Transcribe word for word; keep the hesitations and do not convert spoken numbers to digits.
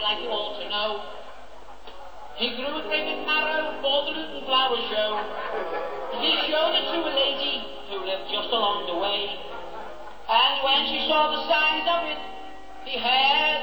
like you all to know. He grew a great big marrow for the little flower show. He showed it to a lady who lived just along the way. And when she saw the signs of it, he had